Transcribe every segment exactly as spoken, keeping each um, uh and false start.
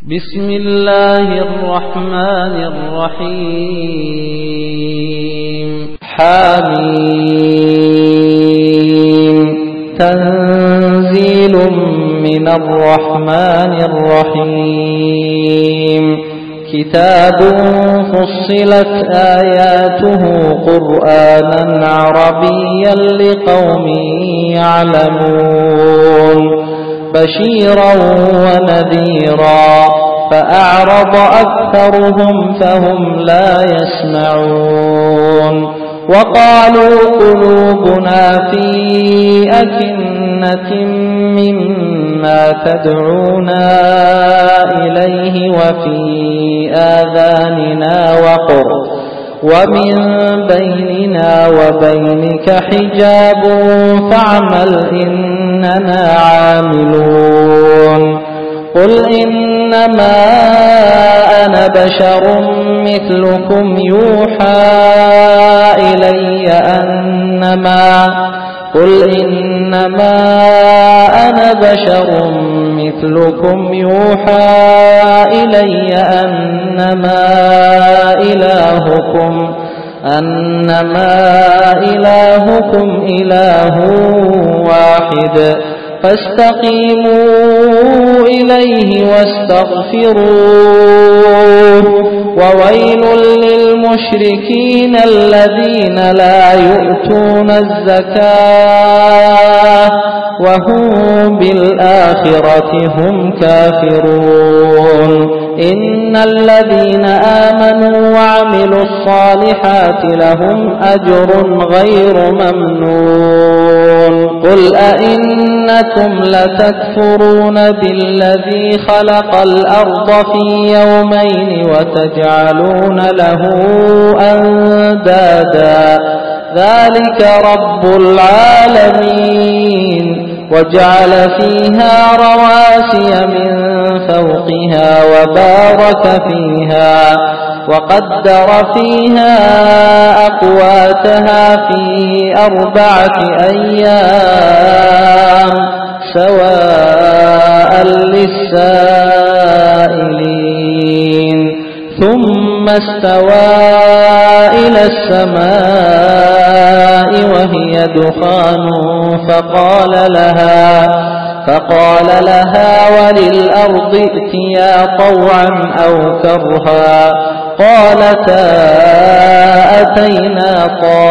بسم الله الرحمن الرحيم. حميم. تنزيل من الرحمن الرحيم. كتاب فصلت آياته قرآنا عربيا لقوم يعلمون بشيرا ونذيرا فأعرض أكثرهم فهم لا يسمعون وقالوا قلوبنا في أكنة مما تدعونا إليه وفي آذاننا وقر ومن بيننا وبينك حجاب فاعمل إننا عاملون. قل إنما أنا بشر مثلكم يوحى إلي أنما قل إنما أنا بشر مثلكم يوحى إلي أنما إلهكم أنما إلهكم إله واحد فاستقيموا إليه واستغفروه وويل للمشركين الذين لا يؤتون الزكاة وهم بالآخرة هم كافرون. إن الذين آمنوا وعملوا الصالحات لهم أجر غير ممنون. قل أئنكم لتكفرون بالذي خلق الأرض في يومين وتجعلون له أندادا ذلك رب العالمين وجعل فيها رواسي من فوقها وبارك فيها وقدر فيها أقواتها في أربعة أيام سواء للسائلين ثم استوى إلى السماء وهي دخان فقال لها فقال لها وللأرض ائتيا طوعا أو كرها قالتا أتينا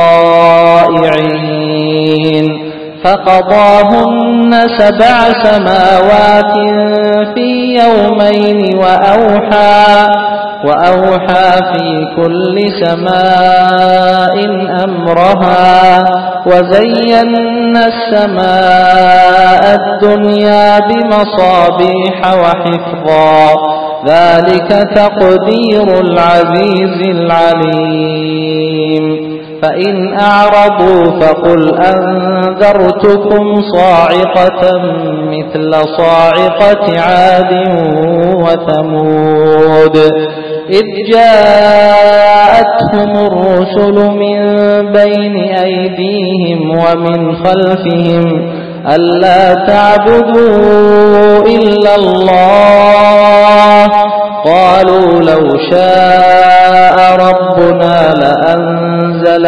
طائعين. فقضاهن سبع سماوات في يومين وأوحى وأوحى في كل سماء أمرها وزينا السماء الدنيا بمصابيح وحفظا ذلك تقدير العزيز العليم. فإن أعرضوا فقل أنذرتكم صاعقة مثل صاعقة عاد وثمود إذ جاءتهم الرسل من بين أيديهم ومن خلفهم ألا تعبدوا إلا الله قالوا لو شاء ربنا لأنزل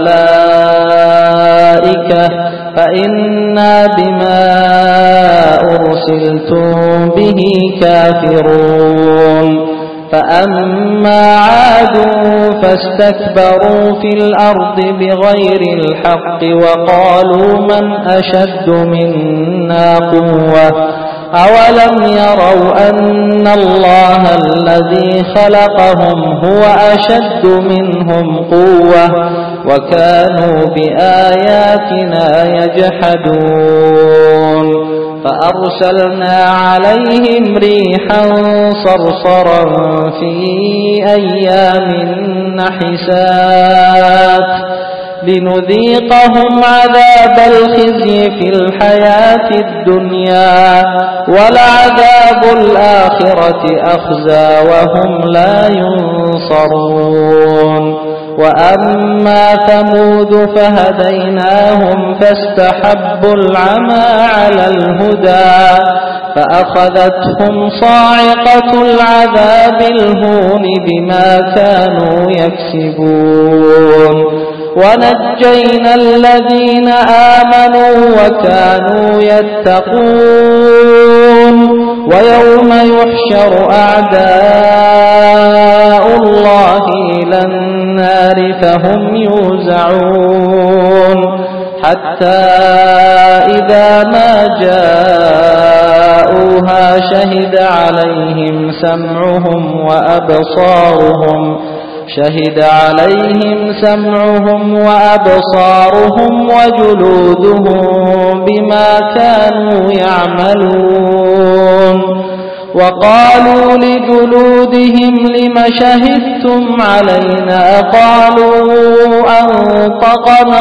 ملائكة فإنا بما أرسلتم به كافرون. فأما عاد فاستكبروا في الأرض بغير الحق وقالوا من أشد منا قوة أولم يروا أن الله الذي خلقهم هو أشد منهم قوة وكانوا بآياتنا يجحدون. فأرسلنا عليهم ريحا صرصرا في أيام نحسات لنذيقهم عذاب الخزي في الحياة الدنيا ولعذاب الآخرة أخزى وهم لا ينصرون. وأما ثمود فهديناهم فاستحبوا العمى على الهدى فأخذتهم صاعقة العذاب الهون بما كانوا يكسبون ونجينا الذين آمنوا وكانوا يتقون ويوم يحشر أعداء الله إلى النار فهم يوزعون حتى إذا ما جاءوها شهد عليهم سمعهم وأبصارهم شهد عليهم سمعهم وأبصارهم وجلودهم بما كانوا يعملون وقالوا لجلودهم لم شهدتم علينا قالوا أنطقنا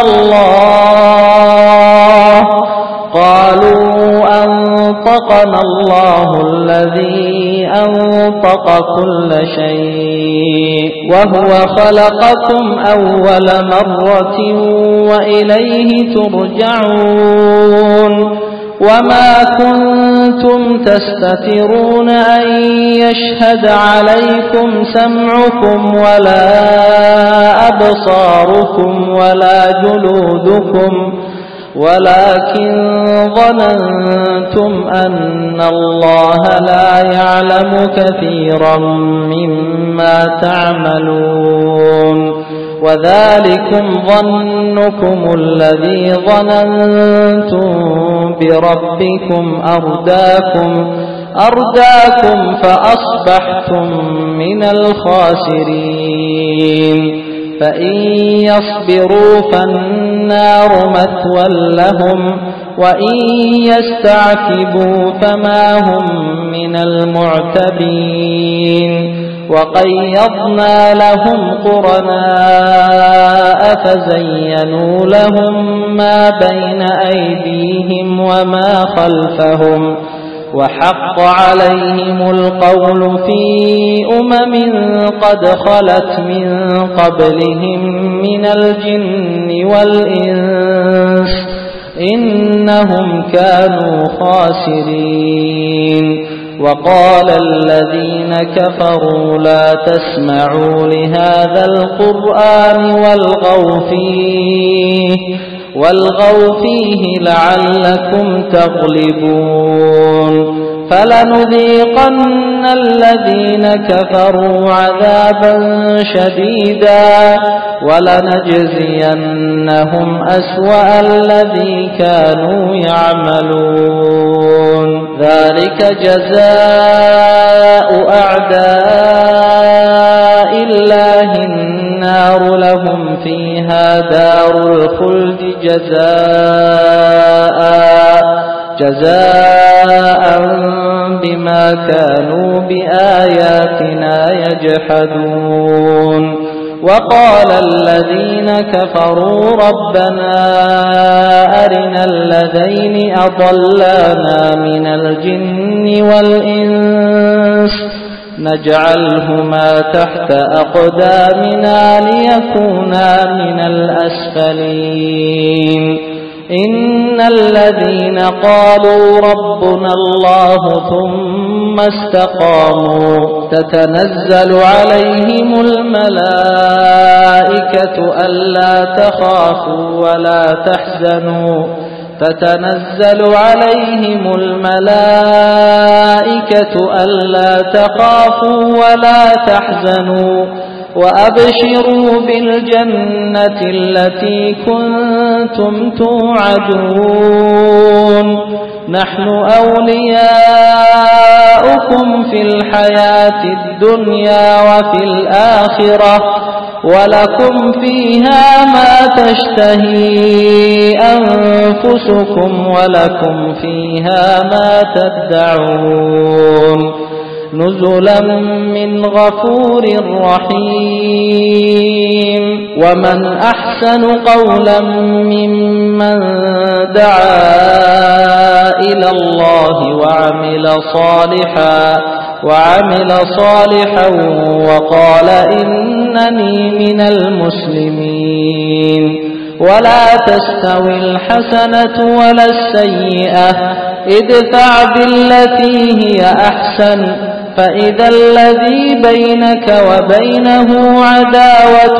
الله قالوا أنطقنا الله الذي أنطق كل شيء وهو خلقكم أول مرة وإليه ترجعون وما كنتم تستترون أن يشهد عليكم سمعكم ولا أبصاركم ولا جلودكم ولكن ظننتم أن الله لا يعلم كثيرا مما تعملون وذلكم ظنكم الذي ظننتم بربكم أرداكم أرداكم فأصبحتم من الخاسرين فإن يصبروا فالنار مثوى لهم وإن يستعتبوا فما هم من المعتبين وقيضنا لهم قرناء فزينوا لهم ما بين أيديهم وما خلفهم وحق عليهم القول في أمم قد خلت من قبلهم من الجن والإنس إنهم كانوا خاسرين وقال الذين كفروا لا تسمعوا لهذا القرآن والغوا فيه والغوا فيه لعلكم تغلبون فلنذيقن الذين كفروا عذابا شديدا ولنجزينهم أسوأ الذي كانوا يعملون ذلك جزاء أعداء الله النار لهم فيها دار الخلد جزاء جزاء بما كانوا بآياتنا يجحدون وقال الذين كفروا ربنا أرنا الذين أضلانا من الجن والإنس نجعلهما تحت أقدامنا ليكونا من الأسفلين إن الذين قالوا ربنا الله ثم استقاموا تتنزل عليهم الملائكة ألا تخافوا ولا تحزنوا تتنزل عليهم الملائكة ألا تخافوا ولا تحزنوا وأبشروا بالجنة التي كنتم توعدون نحن أولياؤكم في الحياة الدنيا وفي الآخرة ولكم فيها ما تشتهي أنفسكم ولكم فيها ما تدعون نزلا من غفور رحيم ومن أحسن قولا ممن دعا إلى الله وعمل صالحا وعمل صالحا وقال إنني من المسلمين ولا تستوي الحسنة ولا السيئة ادفع بالتي هي أحسن فإذا الذي بينك وبينه عداوة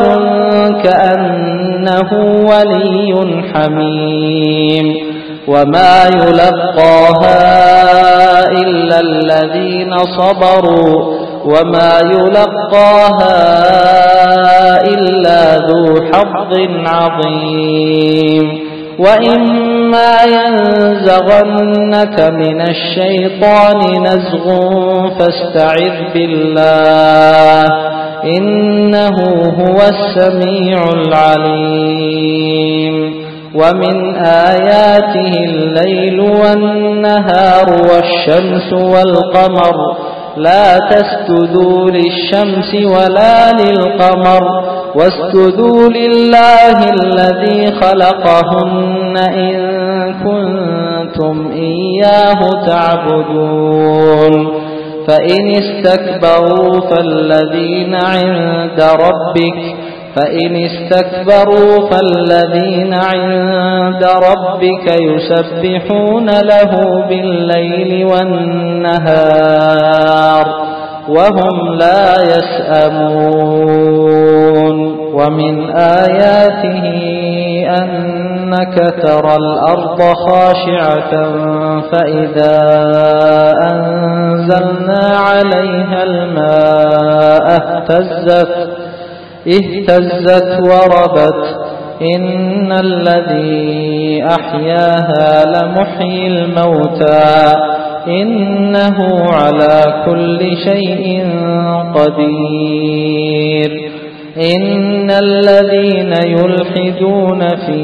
كأنه ولي حميم وما يلقاها إلا الذين صبروا وما يلقاها إلا ذو حظ عظيم وإما ينزغنك من الشيطان نزغ فاستعذ بالله إنه هو السميع العليم ومن آياته الليل والنهار والشمس والقمر لا تسجدوا للشمس ولا للقمر واسجدوا لله الذي خلقهن إن كنتم إياه تعبدون فإن استكبروا فالذين عند ربك فإن استكبروا فالذين عند ربك يسبحون له بالليل والنهار وهم لا يسأمون ومن آياته أنك ترى الأرض خاشعة فإذا أنزلنا عليها الماء اهتزت اهتزت وربت إن الذي أحياها لمحيي الموتى إنه على كل شيء قدير إن الذين يلحدون في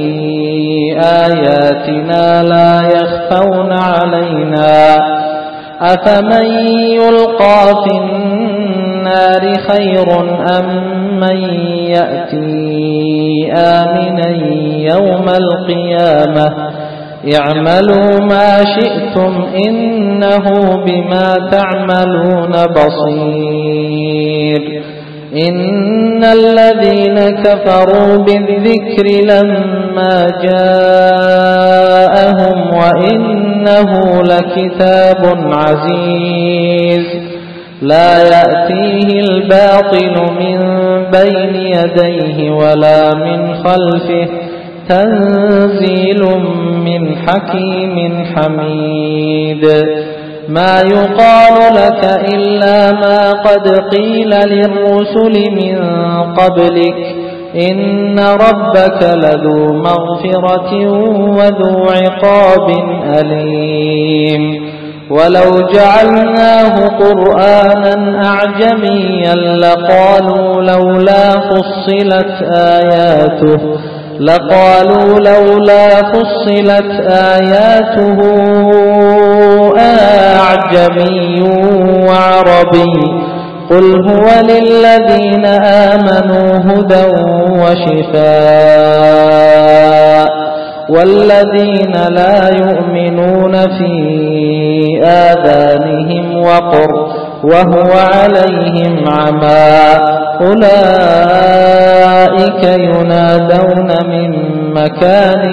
آياتنا لا يخفون علينا أفمن يلقى في النار خير أم من يأتي آمنا يوم القيامة اعملوا ما شئتم إنه بما تعملون بصير إن الذين كفروا بالذكر لما جاءهم وإنه لكتاب عزيز لا يأتيه الباطل من بين يديه ولا من خلفه تنزيل من حكيم حميد ما يقال لك إلا ما قد قيل للرسل من قبلك إن ربك لذو مغفرة وذو عقاب أليم ولو جعلناه قرآنا أعجميا لقالوا لولا فصلت آياته لقالوا لولا فصلت آياته أعجمي وعربي قل هو للذين آمنوا هدى وشفاء والذين لا يؤمنون في آذانهم وقر وهو عليهم عمى أولئك ينادون من مكان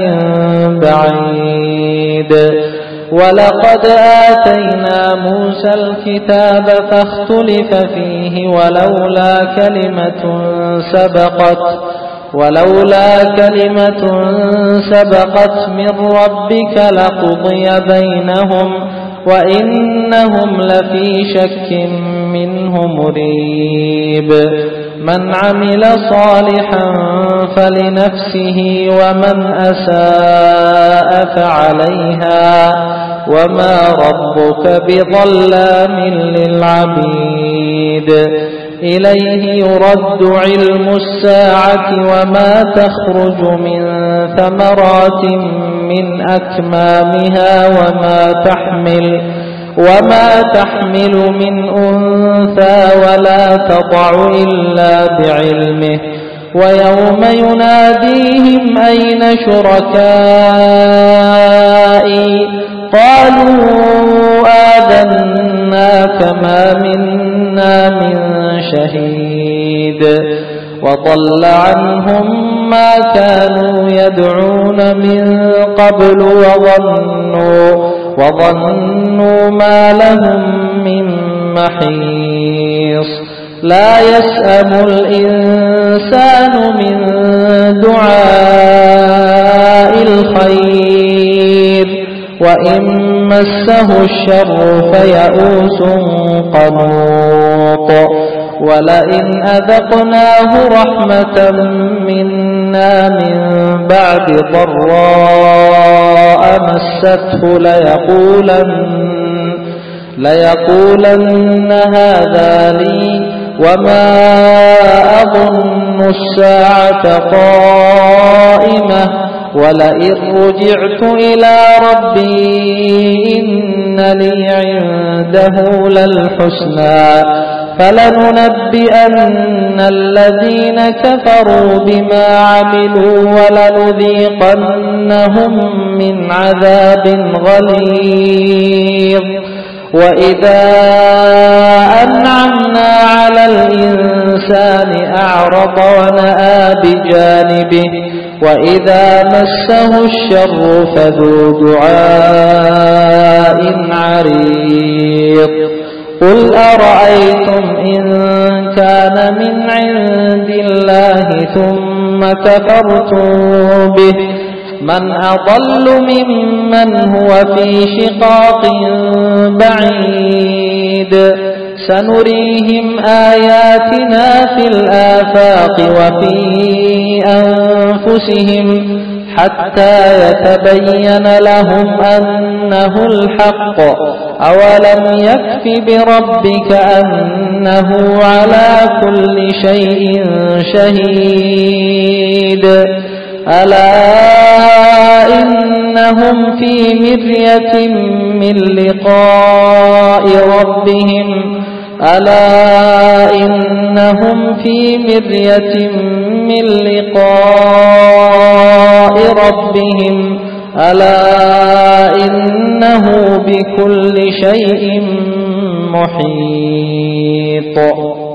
بعيد ولقد آتينا موسى الكتاب فاختلف فيه ولولا كلمة سبقت ولولا كلمة سبقت من ربك لقضي بينهم وإنهم لفي شك منه مريب من عمل صالحا فلنفسه ومن أساء فعليها وما ربك بظلام للعبيد إليه يرد علم الساعة وما تخرج من ثمرات من أكمامها وما تحمل وما تحمل من أنثى ولا تضع إلا بعلمه ويوم يناديهم أين شركائي قالوا آذناك ما منا من شهيد وضل عنهم ما كانوا يدعون من قبل وظنوا وظنوا ما لهم من محيص لا يسأم الإنسان من دعاء الخير وإن مسه الشر فيئوس قنوط ولئن أذقناه رحمة منا من بعد ضراء مسته ليقولن, ليقولن هذا لي وما أظن الساعة قائمة ولئن رجعت إلى ربي إن لي عنده للحسنى فلننبئن الذين كفروا بما عملوا ولنذيقنهم من عذاب غليظ وإذا أنعمنا على الإنسان أعرض ونأى بجانبه وإذا مسه الشر فذو دعاء عريض قل أرأيتم إن كان من عند الله ثم كفرتم به من أضل ممن هو في شقاق بعيد سنريهم آياتنا في الآفاق وفي أنفسهم حتى يتبين لهم أنه الحق أولم يكف بربك أنه على كل شيء شهيد ألا إنهم في مرية من لقاء ربهم ألا إنهم في مرية من لقاء ربهم ألا إنه بكل شيء محيط.